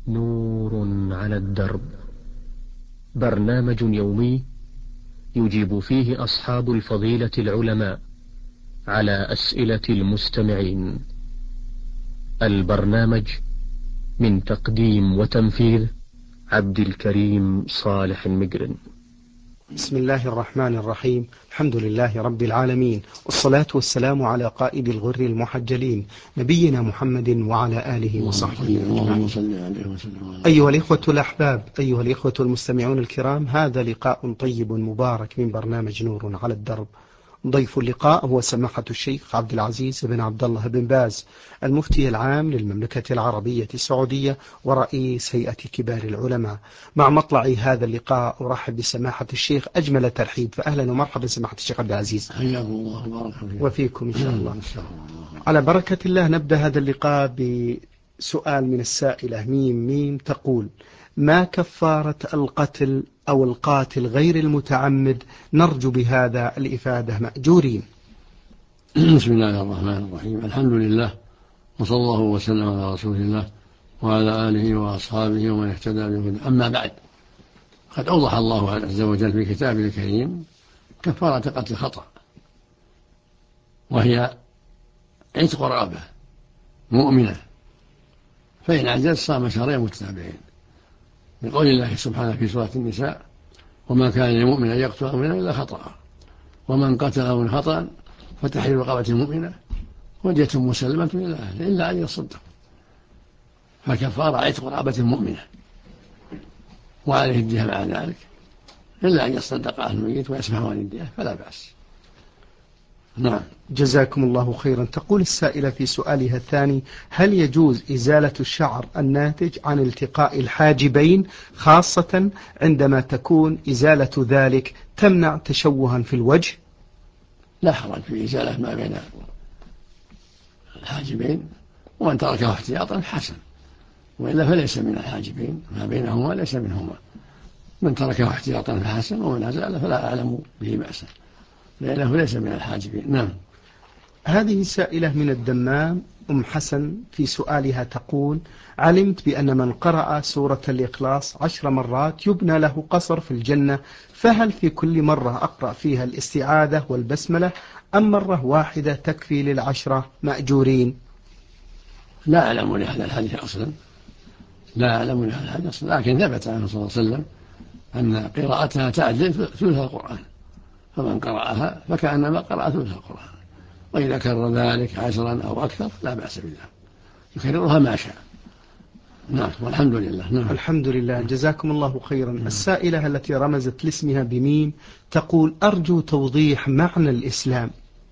نور على الدرب، برنامج يومي يجيب فيه أصحاب الفضيلة العلماء على أسئلة المستمعين. البرنامج من تقديم وتنفيذ عبد الكريم صالح المقرن. بسم الله الرحمن الرحيم. الحمد لله رب العالمين، والصلاة والسلام على قائد الغر المحجلين نبينا محمد وعلى آله وصحبه أجمعين. أيها الإخوة الأحباب، أيها الإخوة المستمعون الكرام، هذا لقاء طيب مبارك من برنامج نور على الدرب. ضيف اللقاء هو سماحة الشيخ عبد العزيز بن عبد الله بن باز، المفتي العام للمملكة العربية السعودية ورئيس هيئة كبار العلماء. مع مطلع هذا اللقاء أرحب بسماحة الشيخ أجمل ترحيب، فأهلا ومرحبا سماحة الشيخ عبد العزيز. حياكم الله وبارك فيكم وفيكم إن شاء الله. على بركة الله نبدأ هذا اللقاء بسؤال من السائلة ميم تقول: ما كفارة القتل أو القاتل غير المتعمد؟ نرجو بهذا الإفادة مأجورين. بسم الله الرحمن الرحيم. الحمد لله، وصلى الله وسلم على رسول الله وعلى آله وأصحابه ومن اهتدى بهداه. أما بعد، قد أوضح الله عز وجل في كتابه الكريم كفارة قتل الخطأ، وهي عتق رقبة مؤمنة، فإن عجز صام شهرين متتابعين، بقول الله سبحانه في سورة النساء: وما كان لمؤمن أن يقتل مؤمنا إلا خطأ، ومن قتله من خطأ فتحرير رقبة مؤمنة ودية مسلمة إلى أهله إلا أن يصدق، فكفارة عتق رقبة مؤمنة، وعليه الدية مع ذلك، إلا أن يصدق أهل الميت ويسمحوا عن الدية فلا بأس. نعم. جزاكم الله خيرا. تقول السائلة في سؤالها الثاني: هل يجوز إزالة الشعر الناتج عن التقاء الحاجبين، خاصة عندما تكون إزالة ذلك تمنع تشوها في الوجه؟ لا حرج في إزالة ما بين الحاجبين، ومن تركه احتياطا حسن، وإلا فليس من الحاجبين، ما بينهما ليس منهما. من تركه احتياطا فحسن، ومن أزال فلا أعلم به بأسا، لأنه ليس من الحاجبين. نعم. هذه سائلة من الدمام أم حسن في سؤالها تقول: علمت بأن من قرأ سورة الإخلاص 10 مرات يبنى له قصر في الجنة، فهل في كل مرة أقرأ فيها الاستعاذة والبسملة، أم مرة واحدة تكفي لل10 مأجورين؟ لا أعلم لهذا الحديث أصلا، لا أعلم لهذا الحديث أصلا، لكن ثبت عنه صلى الله عليه وسلم أن قراءتها تعدل ثلث القرآن، فمن قرأها فكأنما قرأ ثلث القرآن، وإذا كرر ذلك 10 أو أكثر لا بأس بذلك، يكررها ما شاء. نعم، والحمد لله. نعم. الحمد لله، جزاكم الله خيرا. السائلة التي رمزت لاسمها بميم تقول: أرجو توضيح معنى الإسلام.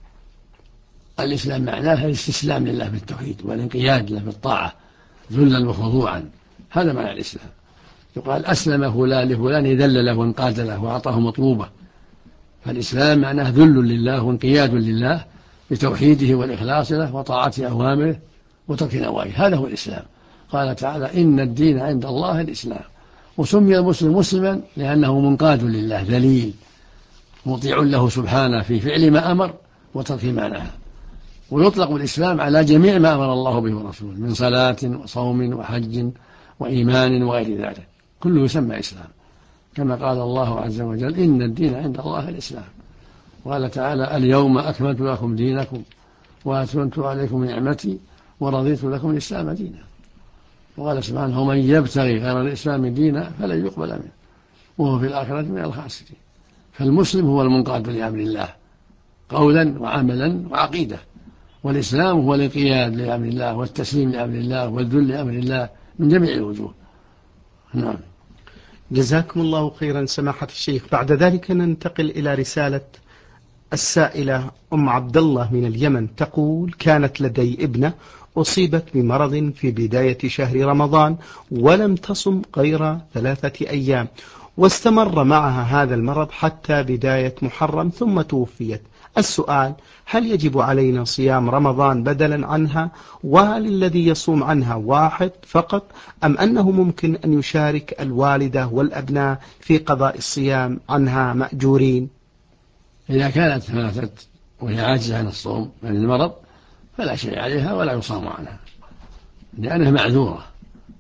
الإسلام معناه الاستسلام لله بالتوحيد والانقياد له بالطاعة ذلا وخضوعا، هذا معنى الإسلام. يقال أسلم فلان لفلان، ذل له وانقاد له وأعطاه مطلوبه. فالإسلام معناه ذل لله وانقياد لله بتوحيده والإخلاص له وطاعة أوامره وترك نواهيه، هذا هو الإسلام. قال تعالى: إن الدين عند الله الإسلام. وسمي المسلم مسلما لأنه منقاد لله ذليل مطيع له سبحانه في فعل ما أمر وترك ما نهى. ويطلق الإسلام على جميع ما أمر الله به ورسوله من صلاة وصوم وحج وإيمان وغير ذلك، كله يسمى إسلام، كما قال الله عز وجل: إن الدين عند الله الإسلام. وقال تعالى: اليوم أكملت لكم دينكم وأتممت عليكم نعمتي ورضيت لكم الإسلام دينا. وقال سبحانه: ومن يبتغي غير الإسلام دينا فلن يقبل منه وهو في الآخرة من الخاسرين. فالمسلم هو المنقاد لأمر الله قولا وعملا وعقيدة، والإسلام هو الانقياد لأمر الله والتسليم لأمر الله والذل لأمر الله من جميع الوجوه. نعم. جزاكم الله خيرا سماحة الشيخ. بعد ذلك ننتقل إلى رسالة السائلة أم عبد الله من اليمن تقول: كانت لدي ابنة أصيبت بمرض في بداية شهر رمضان ولم تصم غير 3 أيام، واستمر معها هذا المرض حتى بداية محرم ثم توفيت. السؤال: هل يجب علينا صيام رمضان بدلا عنها؟ وهل الذي يصوم عنها واحد فقط، أم أنه ممكن أن يشارك الوالدة والأبناء في قضاء الصيام عنها مأجورين؟ إذا كانت ماتت وهي عاجزة عن الصوم من المرض فلا شيء عليها ولا يصام عنها، لأنها معذورة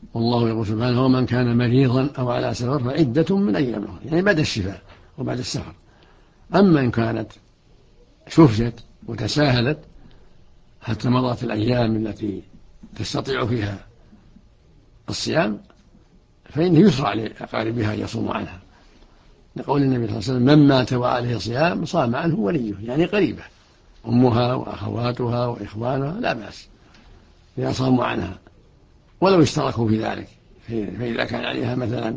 والله يقول سبحانه ومن كان مريضا أو على سفر فعدة من أيام أخرى، يعني بعد الشفاء وبعد السفر. أما إن كانت شفيت وتساهلت حتى مضت الأيام التي تستطيع فيها الصيام فإنه يشرع لأقاربها أن يصوموا عنها، لقول النبي صلى الله عليه وسلم من مات وعليه صيام صام عنه وليه، يعني قريبة أمها وأخواتها وإخوانها لا بأس إذا صاموا عنها ولو اشتركوا في ذلك. فإذا كان عليها مثلا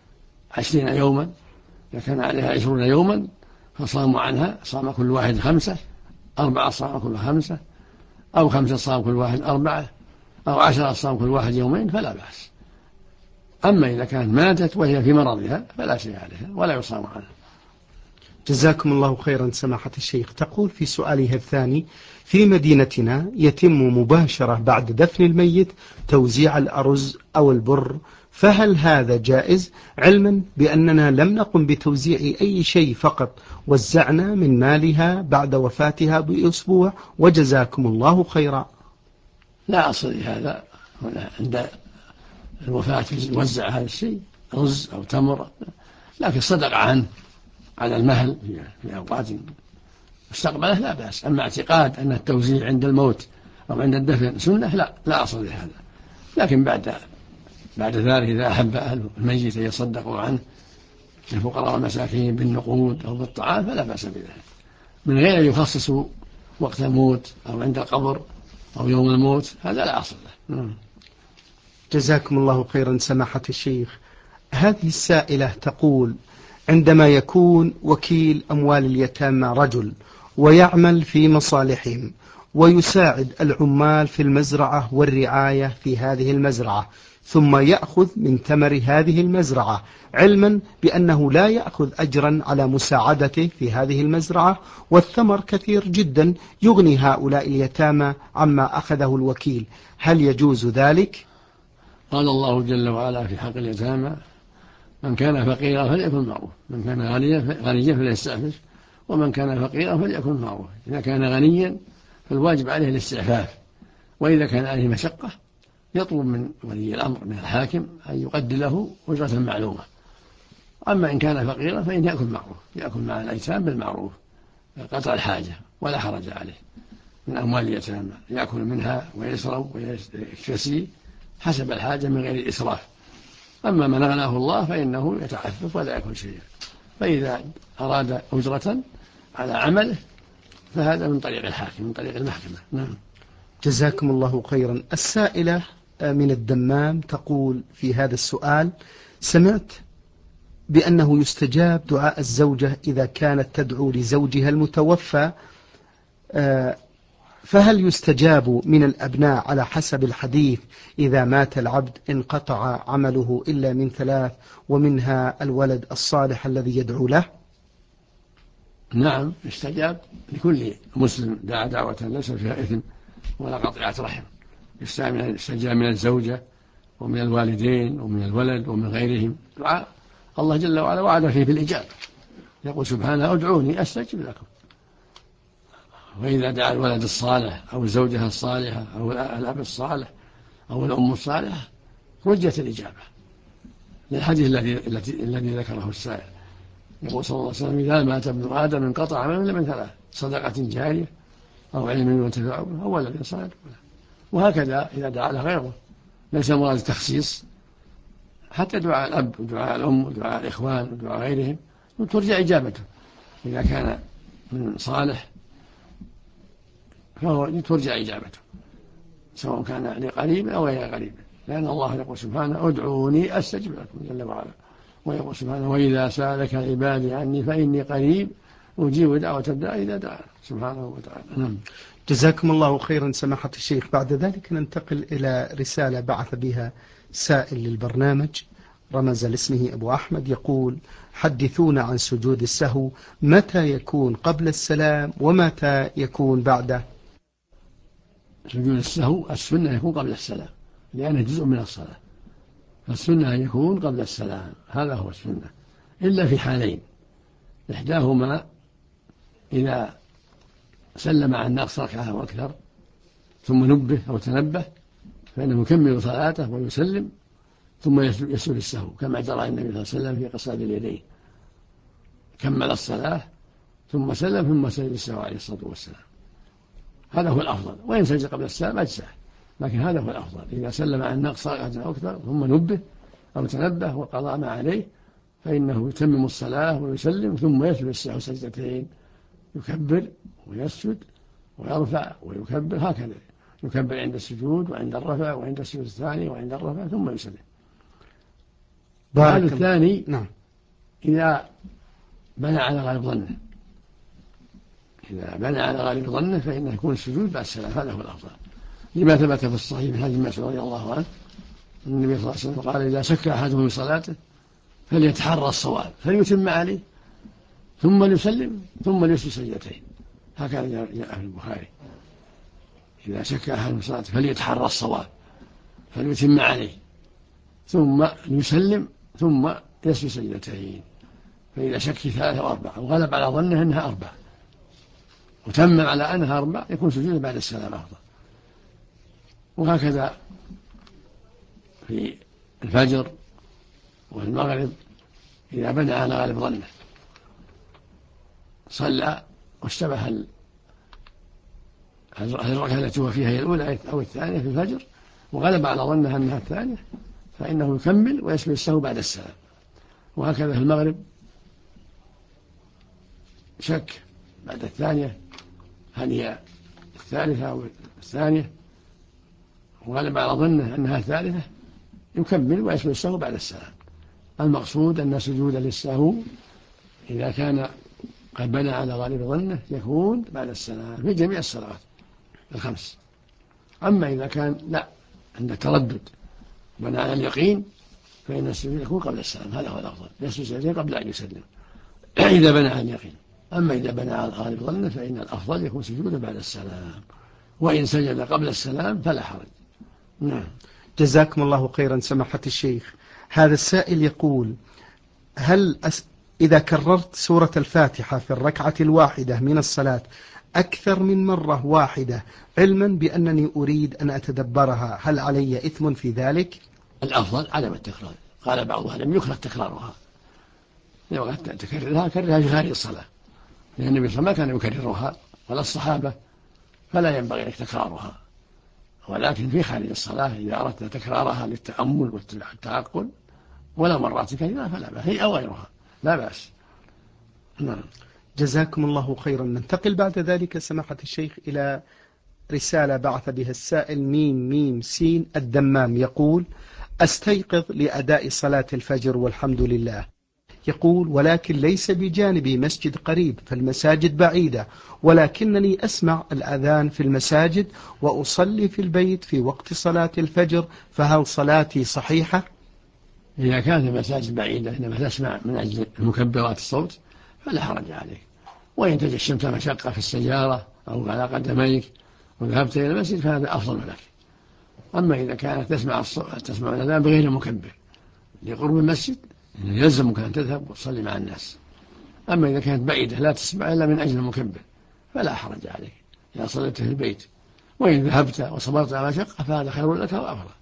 20 يوما، إذا كان عليها 20 يوما فصاموا عنها، صام كل واحد 5، 4 صام كل 5، أو 5 صام كل واحد 4، أو 10 صام كل واحد يومين فلا بأس. أما إذا كانت ماتت وهي في مرضها فلا شيء عليها ولا يصام عنها. جزاكم الله خيرا سماحة الشيخ. تقول في سؤالها الثاني: في مدينتنا يتم مباشرة بعد دفن الميت توزيع الأرز أو البر، فهل هذا جائز؟ علما بأننا لم نقم بتوزيع أي شيء، فقط وزعنا من مالها بعد وفاتها بأسبوع، وجزاكم الله خيرا. لا أصل لهذا، عند الوفاة يوزع هذا الشيء رز أو تمر، لكن صدق عنه على المهل في أوقات مستقبله لا بأس. أما اعتقاد أن التوزيع عند الموت أو عند الدفن سنة لا أصل لهذا. لكن بعد ذلك إذا أحب أهل الميت أن يصدقوا عنه للفقراء والمساكين بالنقود أو بالطعام فلا بأس بذلك، من غير أن يخصصوا وقت الموت أو عند القبر أو يوم الموت، هذا لا أصل له. جزاكم الله خيرا سماحة الشيخ. هذه السائلة تقول: عندما يكون وكيل أموال اليتامى رجل ويعمل في مصالحهم ويساعد العمال في المزرعة والرعاية في هذه المزرعة، ثم يأخذ من ثمر هذه المزرعة، علما بأنه لا يأخذ أجرا على مساعدته في هذه المزرعة، والثمر كثير جدا يغني هؤلاء اليتامى عما أخذه الوكيل، هل يجوز ذلك؟ قال الله جل وعلا في حق اليتامى: من كان فقيرا فليكن معروف، من كان غنيا فليستعفف، ومن كان فقيرا فليكن معروف. إذا كان غنيا فالواجب عليه الاستعفاف، وإذا كان عليه مشقة يطلب من ولي الأمر من الحاكم أن يقدر له أجرة معلومة. أما إن كان فقيرا فإن يأكل معروف، يأكل مع الأيتام بالمعروف قطع الحاجة ولا حرج عليه، من أموال اليتامى يأكل منها ويشرب ويكتسي حسب الحاجة من غير إسراف. أما من أغناه الله فإنه يتعفف ولا يأكل شيئا، فإذا أراد أجرة على عمله فهذا من طريق الحاكم، من طريق المحكمة. نعم. جزاكم الله خيرا. السائلة من الدمام تقول في هذا السؤال: سمعت بأنه يستجاب دعاء الزوجة إذا كانت تدعو لزوجها المتوفى، فهل يستجاب من الأبناء على حسب الحديث: إذا مات العبد انقطع عمله إلا من 3، ومنها الولد الصالح الذي يدعو له؟ نعم، يستجاب لكل مسلم دعا دعوة ليس فيها إثم ولا قطيعة رحم. يستجاب من الزوجة ومن الوالدين ومن الولد ومن غيرهم دعاء الله جل وعلا وعد فيه بالإجابة، يقول سبحانه: ادعوني أستجب لكم. وإذا دعا الولد الصالح أو الزوجة الصالحة أو الأب الصالح أو الأم الصالحة رجت الإجابة، للحديث الذي ذكره السائل. يقول صلى الله عليه وسلم: إذا مات ابن آدم انقطع عمله إلا من 3: صدقة جارية أو علم ينتفع به أو ولد صالح. وهكذا إذا دعا له غيره، ليس مراد التخصيص، حتى دعاء الأب ودعاء الأم ودعاء الإخوان ودعاء غيرهم ترجع إجابته، إذا كان من صالح فهو ترجع إجابته سواء كان لقريب أو غير قريب، لأن الله يقول سبحانه: ادعوني أستجب لكم جل وعلا. ويقول سبحانه: وإذا سألك عبادي عني فإني قريب أجيب دعوة الداعي إذا دعان، سبحانه وتعالى. جزاكم الله خيرا سماحة الشيخ. بعد ذلك ننتقل إلى رسالة بعث بها سائل للبرنامج، رمز لاسمه أبو أحمد، يقول: حدثونا عن سجود السهو، متى يكون قبل السلام ومتى يكون بعده؟ سجود السهو السنة يكون قبل السلام، لأنه جزء من الصلاة، فالسنة أن يكون قبل السلام، هذا هو السنة، إلا في حالين: إحداهما إذا سلم عن نقص ركعة وأكثر ثم نبه أو تنبه فإنه يكمل صلاته ويسلم ثم يسجد السهو كما جرى النبي صلى الله عليه وسلم في قصاد اليدين، كمل الصلاة ثم سلم ثم سجد السهو عليه الصلاة والسلام. هذا هو الأفضل، وإن سجد قبل السلام أجزاه، لكن هذا هو الأفضل. إذا سلم عن نقص أو أكثر ثم نبه أو تنبه وقضى ما عليه فإنه يتمم الصلاة ويسلم ثم يسجد السهو سجدتين، يكبر ويسجد ويرفع ويكبر، هكذا يكبر عند السجود وعند الرفع وعند السجود الثاني وعند الرفع ثم يسلم. الحال الثاني نعم. إذا بنى على غالب ظنه فإنه يكون السجود بعد السلام، هذا هو الأفضل، لما ثبت في الصحيح من حديث مسعود رضي الله عنه النبي صلى الله عليه وسلم قال: إذا شك أحدهم في صلاته فليتحرى الصواب فليتم عليه ثم ليسلم ثم ليسجد سجدتين، هكذا جاء في البخاري: إذا شك أحدهم في صلاته فليتحرى الصواب فليتم عليه ثم يسلم ثم يسجد سجدتين. فإذا شك في 3 أو 4 وغلب على ظنه أنها 4 وتمم على أنها 4 يكون سجوده بعد السلام أفضل. وهكذا في الفجر والمغرب إذا بنى على غالب ظنه صلى واشتبه هل الركعة التي هو فيها هي الأولى أو الثانية في الفجر وغلب على ظنه أنها الثانية فإنه يكمل ويسجد السهو بعد السلام. وهكذا في المغرب شك بعد الثانية هل هي الثالثة أو الثانية وغلب على ظنه أنها الثالثة يكمل ويسجد السهو بعد السلام. المقصود أن سجود للسهو إذا كان قد بنى على غالب ظنه يكون بعد السلام في جميع الصلوات الخمس. أما إذا كان لا عند تردد بنى على اليقين فإن السجود يكون قبل السلام، هذا هو الأفضل، يسجد سجدتين قبل أن يسلم إذا بنى على اليقين. أما إذا بنى على غالب ظنه فإن الأفضل يكون سجوده بعد السلام، وإن سجد قبل السلام فلا حرج. نعم. جزاكم الله خيرا سماحة الشيخ. هذا السائل يقول: هل إذا كررت سورة الفاتحة في الركعة الواحدة من الصلاة أكثر من مرة واحدة علما بأنني أريد أن أتدبرها هل علي إثم في ذلك؟ الأفضل عدم التكرار، قال بعضها لم يكره تكرارها، لو تكررها كررها في خارج الصلاة، لأن النبي صلى الله عليه وسلم ما كان يكررها ولا الصحابة، فلا ينبغي لك تكرارها، ولكن في خارج الصلاة إذا أردت تكرارها للتأمل والتعقل ولا مرات كثيرة فلا بأس، هي أو غيرها لا بأس. نعم. جزاكم الله خيرا. ننتقل بعد ذلك سماحة الشيخ إلى رسالة بعث بها السائل ميم سين الدمام، يقول: أستيقظ لأداء صلاة الفجر والحمد لله، يقول: ولكن ليس بجانبي مسجد قريب فالمساجد بعيدة، ولكنني أسمع الأذان في المساجد وأصلي في البيت في وقت صلاة الفجر، فهل صلاتي صحيحة؟ إذا كانت المساجد بعيدة إنما تسمع من أجل مكبرات الصوت فلا حرج عليك، وإن تجشمت مشقة في السيارة أو على قدميك وذهبت إلى المسجد فهذا أفضل لك. أما إذا كانت تسمع الأذان بغير مكبر لقرب المسجد يلزمك أن تذهب وتصلي مع الناس. أما إذا كانت بعيدة لا تسمع إلا من أجل المكبر فلا حرج عليك إذا صليت في البيت، وإن ذهبت وصبرت على مشقة فهذا خير لك وأفضل.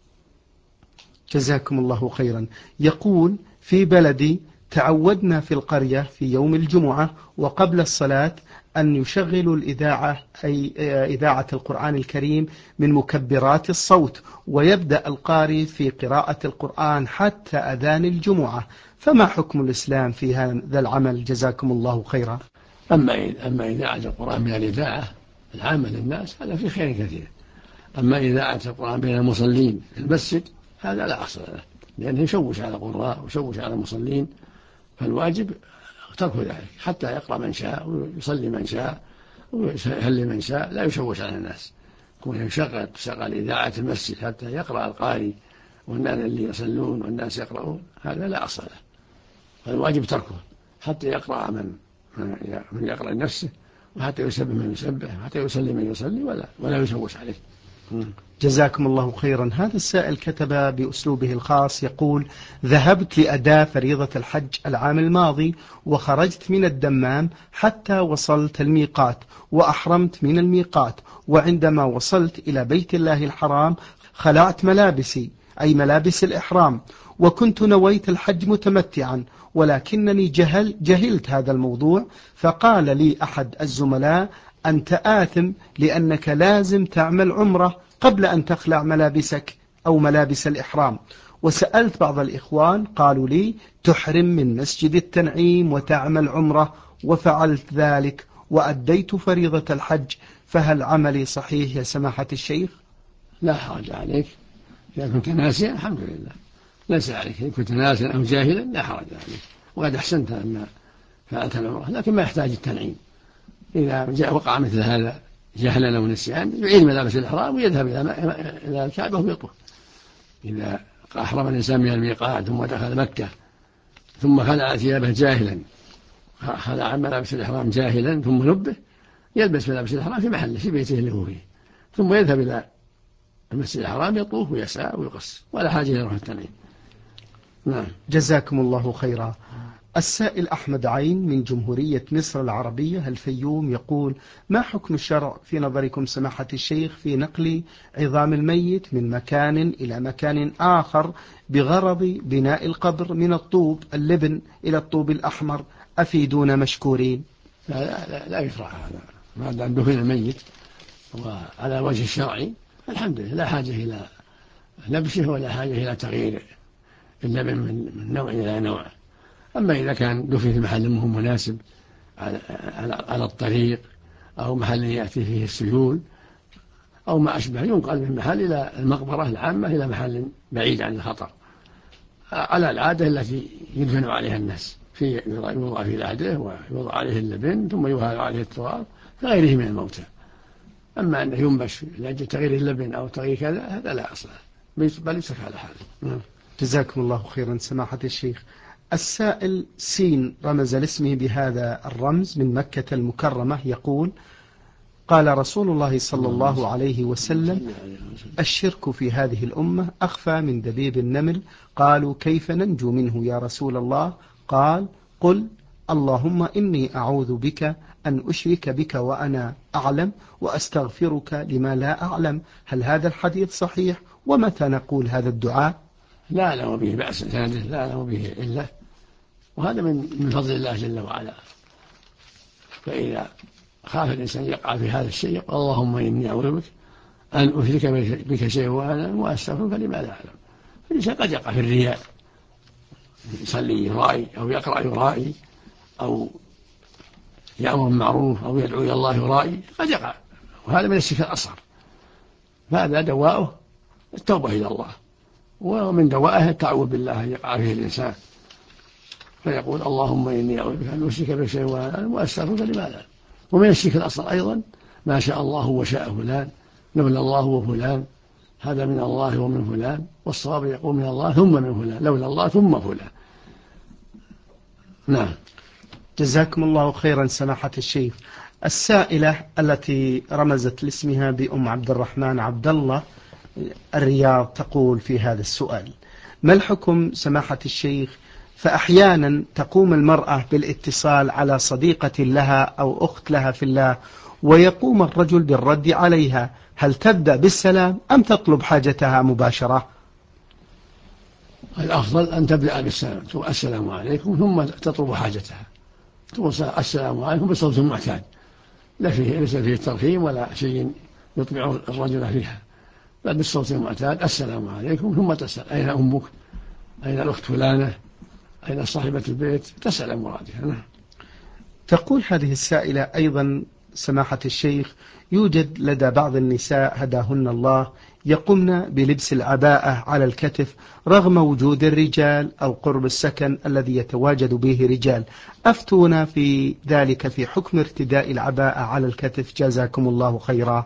جزاكم الله خيرا. يقول: في بلدي تعودنا في القرية في يوم الجمعة وقبل الصلاة أن يشغلوا الإذاعة أي إذاعة القرآن الكريم من مكبرات الصوت، ويبدأ القارئ في قراءة القرآن حتى أذان الجمعة، فما حكم الإسلام في هذا العمل؟ جزاكم الله خيرا. أما إذاعة القرآن من الإذاعة العامة للناس هذا في خير كثير. أما إذاعة القرآن بين المصلين في المسجد هذا لا أصل له، لأنه يشوش على القراء ويشوش على المصلين، فالواجب ترك ذلك حتى يقرأ من شاء ويصلي من شاء ويهل من شاء، لا يشوش على الناس. يكون تشغل إذاعة المسجد حتى يقرأ القارئ والناس اللي يصلون والناس يقرؤون، هذا لا أصل له، فالواجب تركه حتى يقرأ من يقرأ لنفسه، وحتى يسبح من يسبح، وحتى يصلي من يصلي، ولا يشوش عليه. جزاكم الله خيرا. هذا السائل كتب بأسلوبه الخاص، يقول: ذهبت لأداء فريضة الحج العام الماضي وخرجت من الدمام حتى وصلت الميقات وأحرمت من الميقات، وعندما وصلت إلى بيت الله الحرام خلعت ملابسي أي ملابس الإحرام، وكنت نويت الحج متمتعا، ولكنني جهلت هذا الموضوع، فقال لي أحد الزملاء: أنت آثم لأنك لازم تعمل عمرة قبل أن تخلع ملابسك أو ملابس الإحرام. وسألت بعض الإخوان قالوا لي: تحرم من مسجد التنعيم وتعمل عمرة، وفعلت ذلك وأديت فريضة الحج، فهل عملي صحيح يا سماحة الشيخ؟ لا حرج عليك إذا كنت ناسيا، الحمد لله، ليس عليك. إن كنت ناسيا أو جاهلا لا حرج عليك، وقد أحسنت أن فعلت العمرة، لكن ما يحتاج التنعيم. إذا وقع مثل هذا جهلا أو نسيان يعيد ملابس الإحرام ويذهب إلى الكعبة ويطوف. إذا أحرم الإنسان من الميقات ثم دخل مكة ثم خلع ثيابه جاهلا، خلع ملابس الإحرام جاهلا ثم نبه، يلبس ملابس الإحرام في محله في بيته اللي هو فيه، ثم يذهب إلى المسجد الحرام يطوف ويسعى ويقص، ولا حاجة إلى يروح التنعيم. نعم. جزاكم الله خيرا. السائل أحمد عين من جمهورية مصر العربية الفيوم يقول: ما حكم الشرع في نظركم سماحة الشيخ في نقل عظام الميت من مكان إلى مكان آخر بغرض بناء القبر من الطوب اللبن إلى الطوب الأحمر؟ أفيدونا مشكورين. لا يشرع هذا، ما دام دفن الميت وعلى وجه الشرعي الحمد لله، لا حاجة إلى لبسه ولا حاجة إلى تغيير اللبن من نوع إلى نوع. أما إذا كان دفن في محل مو مناسب على الطريق أو محل يأتي فيه السيول أو ما أشبه، ينقل من محل إلى المقبرة العامة إلى محل بعيد عن الخطر على العادة التي يدفن عليها الناس، يوضع في لحده ويوضع عليه اللبن ثم يوهى عليه التراب كغيره من الموتى. أما أنه ينبش لأجل تغيير اللبن أو تغيير كذا هذا لا أصل، بل يترك على حاله. جزاكم الله خيرا سماحة الشيخ. السائل سين رمز لاسمه بهذا الرمز من مكة المكرمة يقول: قال رسول الله صلى الله عليه وسلم: الشرك في هذه الأمة أخفى من دبيب النمل. قالوا: كيف ننجو منه يا رسول الله؟ قال: قل اللهم إني أعوذ بك أن أشرك بك وأنا أعلم وأستغفرك لما لا أعلم. هل هذا الحديث صحيح؟ ومتى نقول هذا الدعاء؟ لا أعلم به بأس، لا أعلم به إلا، وهذا من فضل الله جل وعلا. فإذا خاف الإنسان يقع في هذا الشيء: اللهم إني أعوذ بك أن أشرك بك شيئا وأعلم وأستغفرك لما لا أعلم. الإنسان قد يقع في الرياء، يصلي يرائي أو يقرأ يرائي أو يأمر بالمعروف أو يدعو إلى الله يرائي، قد يقع، وهذا من الشرك الأصغر. فهذا دواؤه التوبة إلى الله، ومن دوائه التعوذ بالله أن يقع فيه الإنسان، فيقول: اللهم إني أعوذ بك أن أشرك بك شيئا وأعلم وأستغفرك لما لا أعلم. ومن الشرك الأصغر أيضا ما شاء الله وشاء فلان، لولا الله وفلان، هذا من الله ومن فلان، والصواب يقول من الله ثم من فلان، لولا الله ثم فلان. نعم. جزاكم الله خيرا سماحة الشيخ. السائلة التي رمزت لاسمها بأم عبد الرحمن عبد الله الرياض تقول في هذا السؤال: ما الحكم سماحة الشيخ؟ فأحيانا تقوم المرأة بالاتصال على صديقة لها أو أخت لها في الله، ويقوم الرجل بالرد عليها، هل تبدأ بالسلام أم تطلب حاجتها مباشرة؟ الأفضل أن تبدأ بالسلام، تقول السلام عليكم ثم تطلب حاجتها، تقول السلام عليكم بصوت معتاد، ليس فيه ترخيم ولا شيء يطبع الرجل فيها، بل بالصوت المعتاد: السلام عليكم، ثم تسأل: أين أمك؟ أين الأخت فلانة؟ أين صاحبة البيت؟ تسأل مرادها. تقول هذه السائلة أيضا سماحة الشيخ: يوجد لدى بعض النساء هداهن الله يقمن بلبس العباءة على الكتف رغم وجود الرجال أو قرب السكن الذي يتواجد به رجال، أفتونا في ذلك في حكم ارتداء العباءة على الكتف جزاكم الله خيرا.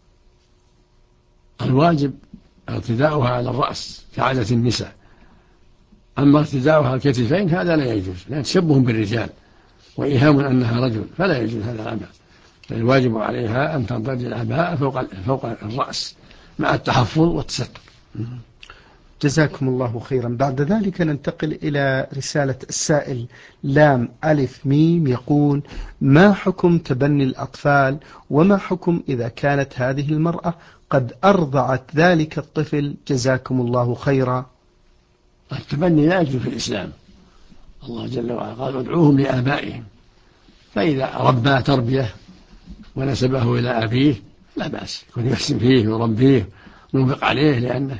الواجب ارتداؤها على الرأس كعادة النساء، أما ارتداؤها على الكتفين هذا لا يجوز، لأن تشبه بالرجال وإيهام أنها رجل، فلا يجوز هذا العمل. الواجب عليها أن ترتدي العباءة فوق الرأس مع التحفظ والتستر. جزاكم الله خيرا. بعد ذلك ننتقل إلى رسالة السائل لام ألف ميم يقول: ما حكم تبني الأطفال؟ وما حكم إذا كانت هذه المرأة قد أرضعت ذلك الطفل جزاكم الله خيرا؟ التبني لا يجوز في الإسلام. الله جل وعلا قال ادعوهم لآبائهم، فإذا ربى تربية ونسبه إلى أبيه لا بأس، يكون يحسن فيه ويربيه وينفق عليه لأنه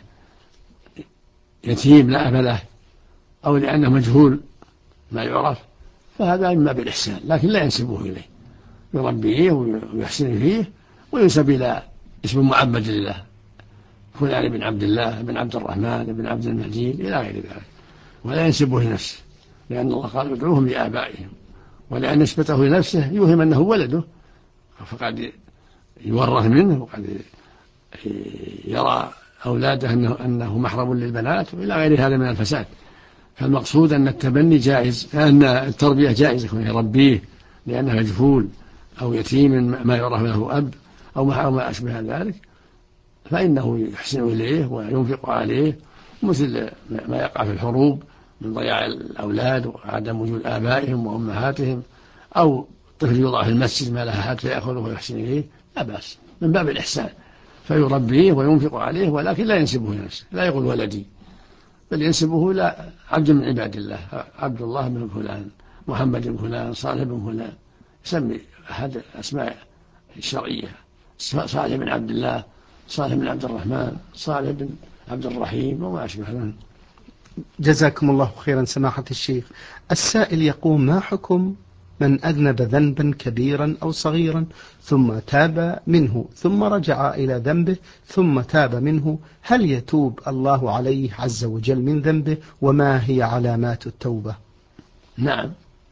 يتيم لا أب له أو لأنه مجهول ما يعرف، فهذا إما بالإحسان، لكن لا ينسبه إليه، يربيه ويحسن فيه وينسب إلى اسم معبد لله، فلان بن عبد الله بن عبد الرحمن بن عبد المجيد إلى غير ذلك، ولا ينسبه لنفسه، لأن الله قال ادعوهم لآبائهم، ولأن نسبته لنفسه يوهم أنه ولده، فقد يورث منه وقد يرى أولاده أنه محرم للبنات وإلى غير هذا من الفساد. فالمقصود أن التبني جائز، أن التربية جائزة، يكون يربيه لأنه مجهول أو يتيم ما يعرف له أب أو ما أشبه ذلك، فإنه يحسن إليه وينفق عليه، مثل ما يقع في الحروب من ضياع الأولاد وعدم وجود آبائهم وأمهاتهم، أو طفل يوضع في المسجد ما لها أحد فيأخذه ويحسن إليه، لا بأس من باب الإحسان، فيربيه وينفق عليه، ولكن لا ينسبه لنفسه، لا يقول ولدي، بل ينسبه إلى عبد من عباد الله، عبد الله بن فلان، محمد بن فلان، صالح بن فلان، يسمي أحد الأسماء الشرعية، صالح بن عبد الله، صالح بن عبد الرحمن، صالح بن عبد الرحيم وما أشبه ذلك. جزاكم الله خيرا سماحة الشيخ. السائل يقول: ما حكم من أذنب ذنبا كبيرا أو صغيرا ثم تاب منه ثم رجع إلى ذنبه ثم تاب منه، هل يتوب الله عليه عز وجل من ذنبه؟ وما هي علامات التوبة؟ نعم،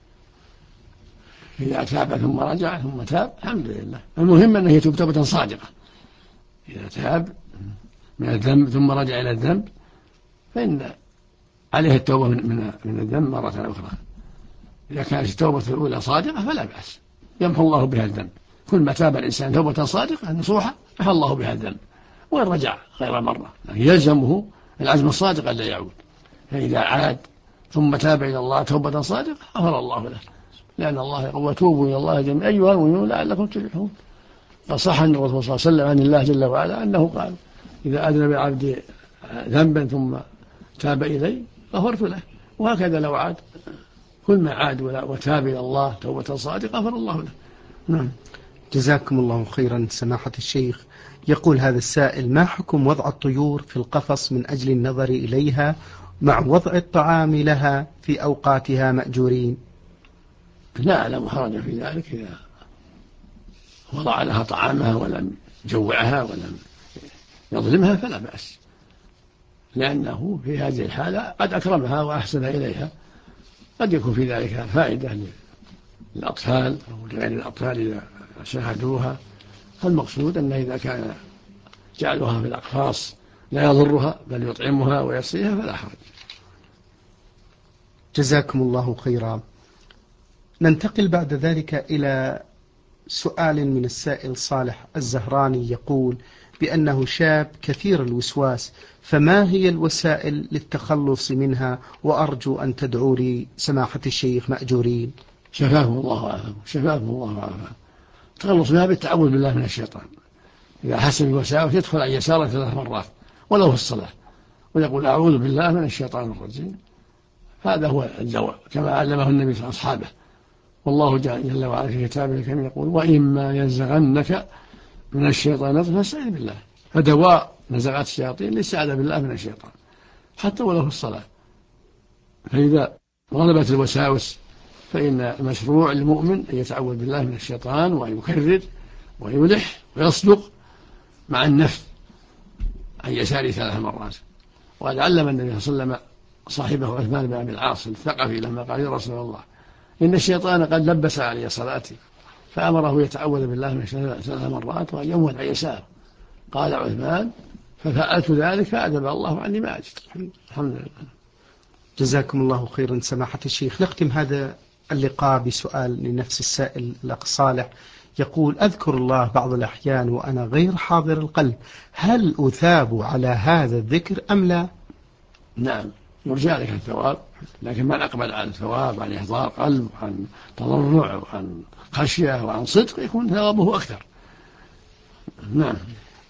إذا تاب ثم رجع ثم تاب الحمد لله، المهم أنه يتوب توبة صادقة. إذا تاب من الذنب ثم رجع إلى الذنب فإن عليه التوبة من الذنب مرة أخرى. إذا كانت التوبة الأولى صادقة فلا بأس، يمحو الله بها الذنب. كل ما تاب الإنسان توبة صادقة نصوحة محى الله بها الذنب، وإن رجع غير مرة يلزمه العزم الصادق ألا يعود. فإذا عاد ثم تاب إلى الله توبة صادقة غفر الله له، لأن الله يقول: وتوبوا إلى الله جميعا أيها المؤمنون لعلكم تفلحون. فصح عن الرسول صلى الله عليه وسلم عن الله جل وعلا أنه قال: إذا أذنب العبد ذنبا ثم تاب إلي غفرت له. وهكذا لو عاد، كل ما عاد وتاب إلى الله توبة صادقة غفر الله له. نعم. جزاكم الله خيرا سماحة الشيخ. يقول هذا السائل: ما حكم وضع الطيور في القفص من أجل النظر إليها مع وضع الطعام لها في أوقاتها مأجورين؟ لا أعلم حرجا في ذلك، إذا وضع لها طعامها ولم يجوعها ولم يظلمها فلا بأس، لأنه في هذه الحالة قد أكرمها وأحسن إليها، قد يكون في ذلك فائدة للأطفال أو لغير الأطفال إذا شاهدوها. فالمقصود أنه إذا كان جعلها في الأقفاص لا يضرها بل يطعمها ويسقيها فلا حرج. جزاكم الله خيرا. ننتقل بعد ذلك إلى سؤال من السائل صالح الزهراني، يقول بأنه شاب كثير الوسواس، فما هي الوسائل للتخلص منها؟ وأرجو أن تدعوا لي سماحة الشيخ مأجورين. شفاكم الله وعافاكم، شفاكم الله وعافاكم. التخلص منها بالتعوذ بالله من الشيطان. إذا حس بالوساوس يدخل عن يساره 3 مرات ولو في الصلاة، ويقول: أعوذ بالله من الشيطان الرجيم. هذا هو الدواء كما علمه النبي صلى الله عليه وسلم. والله جل وعلا في كتابه الكريم يقول: وإما ينزغنك من الشيطان نزغ فاستعذ بالله. فدواء نزغات الشياطين الاستعاذة بالله من الشيطان حتى ولو في الصلاة. فإذا غلبت الوساوس فإن المشروع للمؤمن أن يتعوذ بالله من الشيطان، وأن يكرر ويلح ويصدق مع النفس عن يساره 3 مرات. وقد علم النبي صلى الله عليه وسلم صاحبه عثمان بن أبي العاص الثقفي لما قال: يا رسول الله إن الشيطان قد لبس علي صلاتي، فأمره يتعوذ بالله من 3 مرات وأن يموت عن يساره. قال عثمان: ففعلت ذلك فأذهب الله عني ما أجد. الحمد لله. جزاكم الله خيرا سماحة الشيخ. نختم هذا اللقاء بسؤال لنفس السائل الأخ صالح، يقول: أذكر الله بعض الأحيان وأنا غير حاضر القلب، هل أثاب على هذا الذكر أم لا؟ نعم، يرجى لك الثواب، لكن من أقبل على الثواب عن إحضار قلب وعن تضرع وعن خشية وعن صدق يكون ثوابه أكثر. نعم.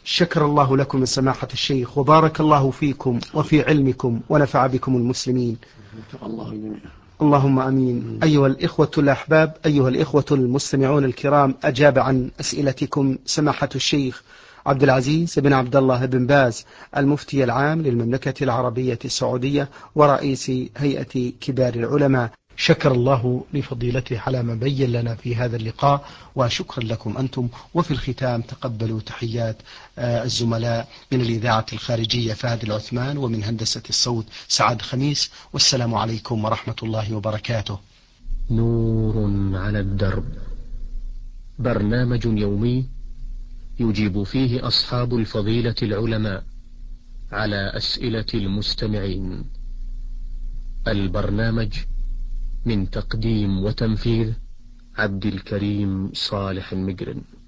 شكر الله لكم من سماحة الشيخ، وبارك الله فيكم وفي علمكم ونفع بكم المسلمين. الله جميعا. اللهم أمين. أيها الإخوة الأحباب، أيها الإخوة المستمعون الكرام، أجاب عن أسئلتكم سماحة الشيخ عبد العزيز بن عبد الله بن باز، المفتي العام للمملكة العربية السعودية ورئيس هيئة كبار العلماء. شكر الله لفضيلته على ما بين لنا في هذا اللقاء، وشكرا لكم أنتم. وفي الختام تقبلوا تحيات الزملاء من الإذاعة الخارجية فهد العثمان، ومن هندسة الصوت سعد خميس، والسلام عليكم ورحمة الله وبركاته. نور على الدرب، برنامج يومي يجيب فيه أصحاب الفضيلة العلماء على أسئلة المستمعين. البرنامج من تقديم وتنفيذ عبد الكريم صالح المقرن.